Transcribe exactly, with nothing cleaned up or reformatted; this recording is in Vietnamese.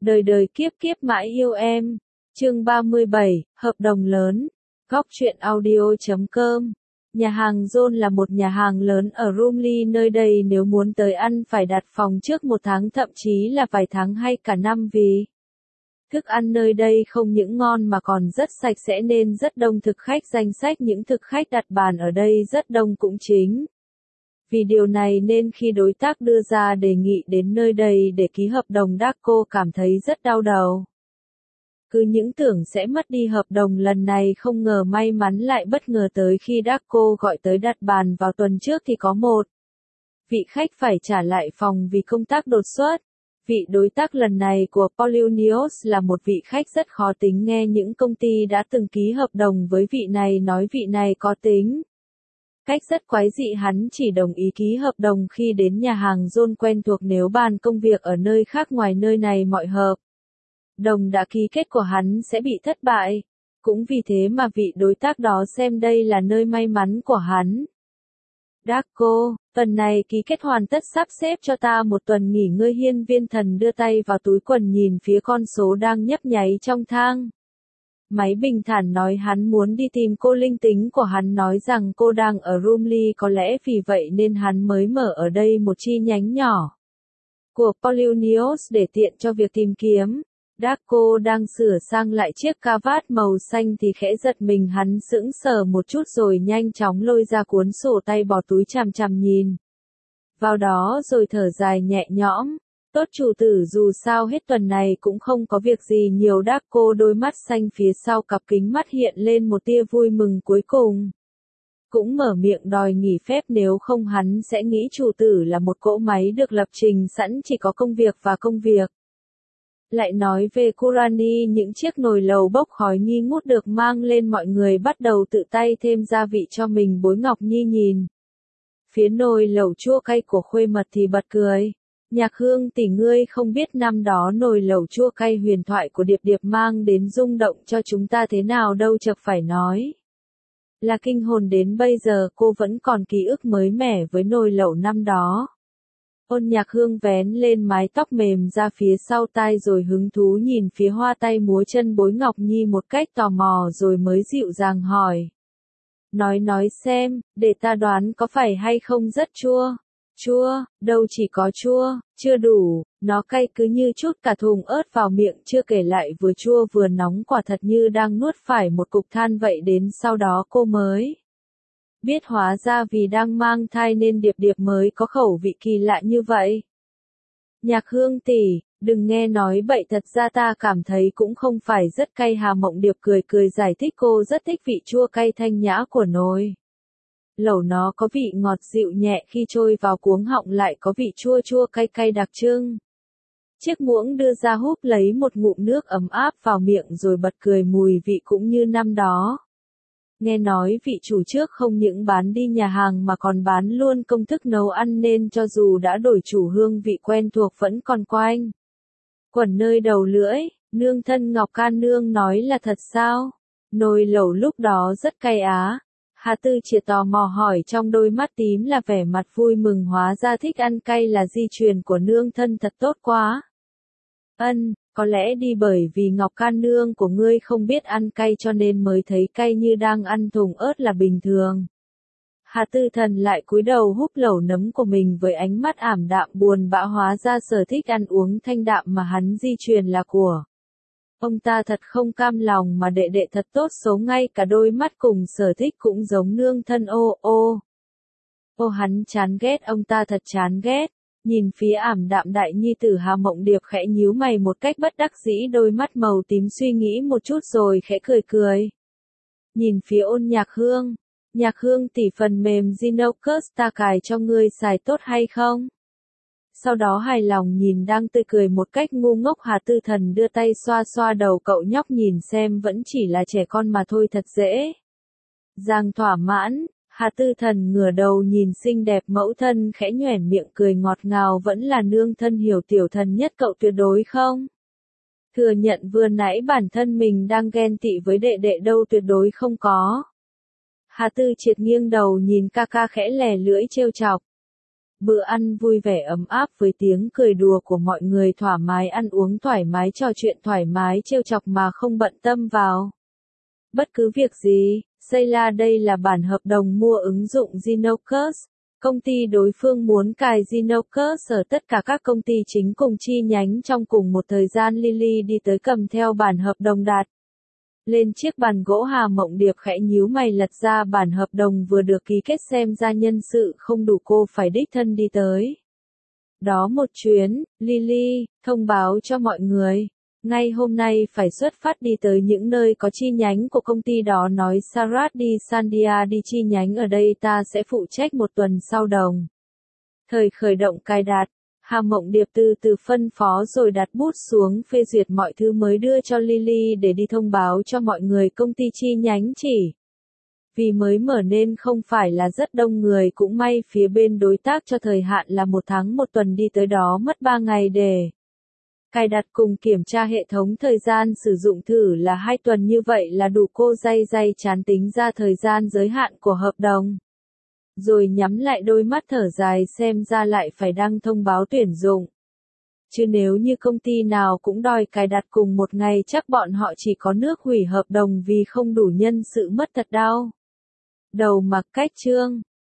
Đời đời kiếp kiếp mãi yêu em. Chương ba mươi bảy, hợp đồng lớn. Góc truyện audio chấm com. Nhà hàng John là một nhà hàng lớn ở Rumley, nơi đây nếu muốn tới ăn phải đặt phòng trước một tháng, thậm chí là vài tháng hay cả năm, vì thức ăn nơi đây không những ngon mà còn rất sạch sẽ nên rất đông thực khách. Danh sách những thực khách đặt bàn ở đây rất đông cũng chính vì điều này nên khi đối tác đưa ra đề nghị đến nơi đây để ký hợp đồng, Darko cảm thấy rất đau đầu. Cứ những tưởng sẽ mất đi hợp đồng lần này, không ngờ may mắn lại bất ngờ tới khi Darko gọi tới đặt bàn vào tuần trước thì có một vị khách phải trả lại phòng vì công tác đột xuất. Vị đối tác lần này của Polonius là một vị khách rất khó tính. Nghe những công ty đã từng ký hợp đồng với vị này nói vị này có tính cách rất quái dị, hắn chỉ đồng ý ký hợp đồng khi đến nhà hàng John quen thuộc, nếu bàn công việc ở nơi khác ngoài nơi này mọi hợp đồng đã ký kết của hắn sẽ bị thất bại. Cũng vì thế mà vị đối tác đó xem đây là nơi may mắn của hắn. Darko, tuần này ký kết hoàn tất, sắp xếp cho ta một tuần nghỉ ngơi. Hiên Viên Thần đưa tay vào túi quần nhìn phía con số đang nhấp nháy trong thang máy, bình thản nói hắn muốn đi tìm cô. Linh tính của hắn nói rằng cô đang ở Rumley, có lẽ vì vậy nên hắn mới mở ở đây một chi nhánh nhỏ của Polonius để tiện cho việc tìm kiếm. Darko đang sửa sang lại chiếc cà vạt màu xanh thì khẽ giật mình, hắn sững sờ một chút rồi nhanh chóng lôi ra cuốn sổ tay bỏ túi, chằm chằm nhìn vào đó rồi thở dài nhẹ nhõm. Tốt chủ tử, dù sao hết tuần này cũng không có việc gì nhiều. Darko đôi mắt xanh phía sau cặp kính mắt hiện lên một tia vui mừng, cuối cùng cũng mở miệng đòi nghỉ phép, nếu không hắn sẽ nghĩ chủ tử là một cỗ máy được lập trình sẵn, chỉ có công việc và công việc. Lại nói về Kurani, những chiếc nồi lầu bốc khói nghi ngút được mang lên, mọi người bắt đầu tự tay thêm gia vị cho mình. Bối Ngọc Nhi nhìn phía nồi lẩu chua cay của Khuê Mật thì bật cười. Nhạc Hương tỷ, ngươi không biết năm đó nồi lẩu chua cay huyền thoại của Điệp Điệp mang đến rung động cho chúng ta thế nào đâu, chợt phải nói là kinh hồn, đến bây giờ cô vẫn còn ký ức mới mẻ với nồi lẩu năm đó. Ôn Nhạc Hương vén lên mái tóc mềm ra phía sau tai rồi hứng thú nhìn phía hoa tay múa chân Bối Ngọc Nhi một cách tò mò, rồi mới dịu dàng hỏi. Nói nói xem, để ta đoán có phải hay không rất chua? Chua, đâu chỉ có chua, chưa đủ, nó cay cứ như chút cả thùng ớt vào miệng, chưa kể lại vừa chua vừa nóng, quả thật như đang nuốt phải một cục than vậy. Đến sau đó cô mới biết hóa ra vì đang mang thai nên Điệp Điệp mới có khẩu vị kỳ lạ như vậy. Nhạc Hương tỷ, đừng nghe nói bậy, thật ra ta cảm thấy cũng không phải rất cay. Hà Mộng Điệp cười cười giải thích, cô rất thích vị chua cay thanh nhã của nồi lẩu, nó có vị ngọt dịu nhẹ, khi trôi vào cuống họng lại có vị chua chua cay cay đặc trưng. Chiếc muỗng đưa ra húp lấy một ngụm nước ấm áp vào miệng rồi bật cười, mùi vị cũng như năm đó. Nghe nói vị chủ trước không những bán đi nhà hàng mà còn bán luôn công thức nấu ăn, nên cho dù đã đổi chủ, hương vị quen thuộc vẫn còn quanh quẩn nơi đầu lưỡi. Nương thân Ngọc Can Nương nói là thật sao? Nồi lẩu lúc đó rất cay á? Hà Tư Chìa tò mò hỏi, trong đôi mắt tím là vẻ mặt vui mừng, hóa ra thích ăn cay là di truyền của nương thân, thật tốt quá. Ân, có lẽ đi bởi vì Ngọc Can Nương của ngươi không biết ăn cay cho nên mới thấy cay như đang ăn thùng ớt là bình thường. Hà Tư Thần lại cúi đầu húp lẩu nấm của mình với ánh mắt ảm đạm buồn bã, hóa ra sở thích ăn uống thanh đạm mà hắn di truyền là của ông ta. Thật không cam lòng mà đệ đệ thật tốt số, ngay cả đôi mắt cùng sở thích cũng giống nương thân. Ô ô ô hắn chán ghét ông ta, thật chán ghét. Nhìn phía ảm đạm đại nhi tử, Hà Mộng Điệp khẽ nhíu mày một cách bất đắc dĩ, đôi mắt màu tím suy nghĩ một chút rồi khẽ cười cười. Nhìn phía Ôn Nhạc Hương, Nhạc Hương tỷ, phần mềm Zinocus ta cài cho ngươi xài tốt hay không? Sau đó hài lòng nhìn đang tươi cười một cách ngu ngốc Hà Tư Thần, đưa tay xoa xoa đầu cậu nhóc, nhìn xem vẫn chỉ là trẻ con mà thôi, thật dễ dàng thỏa mãn. Hà Tư Thần ngửa đầu nhìn xinh đẹp mẫu thân, khẽ nhoẻn miệng cười ngọt ngào, vẫn là nương thân hiểu tiểu thần nhất cậu tuyệt đối không? Thừa nhận vừa nãy bản thân mình đang ghen tị với đệ đệ đâu, tuyệt đối không có. Hà Tư Triệt nghiêng đầu nhìn ca ca khẽ lè lưỡi trêu chọc. Bữa ăn vui vẻ ấm áp với tiếng cười đùa của mọi người, thoải mái ăn uống, thoải mái trò chuyện, thoải mái trêu chọc mà không bận tâm vào bất cứ việc gì. Sayla, đây là bản hợp đồng mua ứng dụng Zenocus. Công ty đối phương muốn cài Zenocus ở tất cả các công ty chính cùng chi nhánh trong cùng một thời gian. Lily đi tới cầm theo bản hợp đồng đặt lên chiếc bàn gỗ. Hà Mộng Điệp khẽ nhíu mày lật ra bản hợp đồng vừa được ký kết, xem ra nhân sự không đủ, cô phải đích thân đi tới đó một chuyến. Lily, thông báo cho mọi người. Ngay hôm nay phải xuất phát đi tới những nơi có chi nhánh của công ty đó, nói Sarat đi Sandia đi chi nhánh ở đây, ta sẽ phụ trách một tuần sau đồng. Thời khởi động cài đặt. Hà Mộng Điệp từ từ phân phó rồi đặt bút xuống phê duyệt mọi thứ mới đưa cho Lily để đi thông báo cho mọi người. Công ty chi nhánh chỉ vì mới mở nên không phải là rất đông người, cũng may phía bên đối tác cho thời hạn là một tháng. Một tuần đi tới đó mất ba ngày để cài đặt cùng kiểm tra hệ thống. Thời gian sử dụng thử là hai tuần, như vậy là đủ. Cô day day chán tính ra thời gian giới hạn của hợp đồng, rồi nhắm lại đôi mắt thở dài, xem ra lại phải đăng thông báo tuyển dụng. Chứ nếu như công ty nào cũng đòi cài đặt cùng một ngày, chắc bọn họ chỉ có nước hủy hợp đồng vì không đủ nhân sự, mất thật đau đầu. Mặc Cách Trương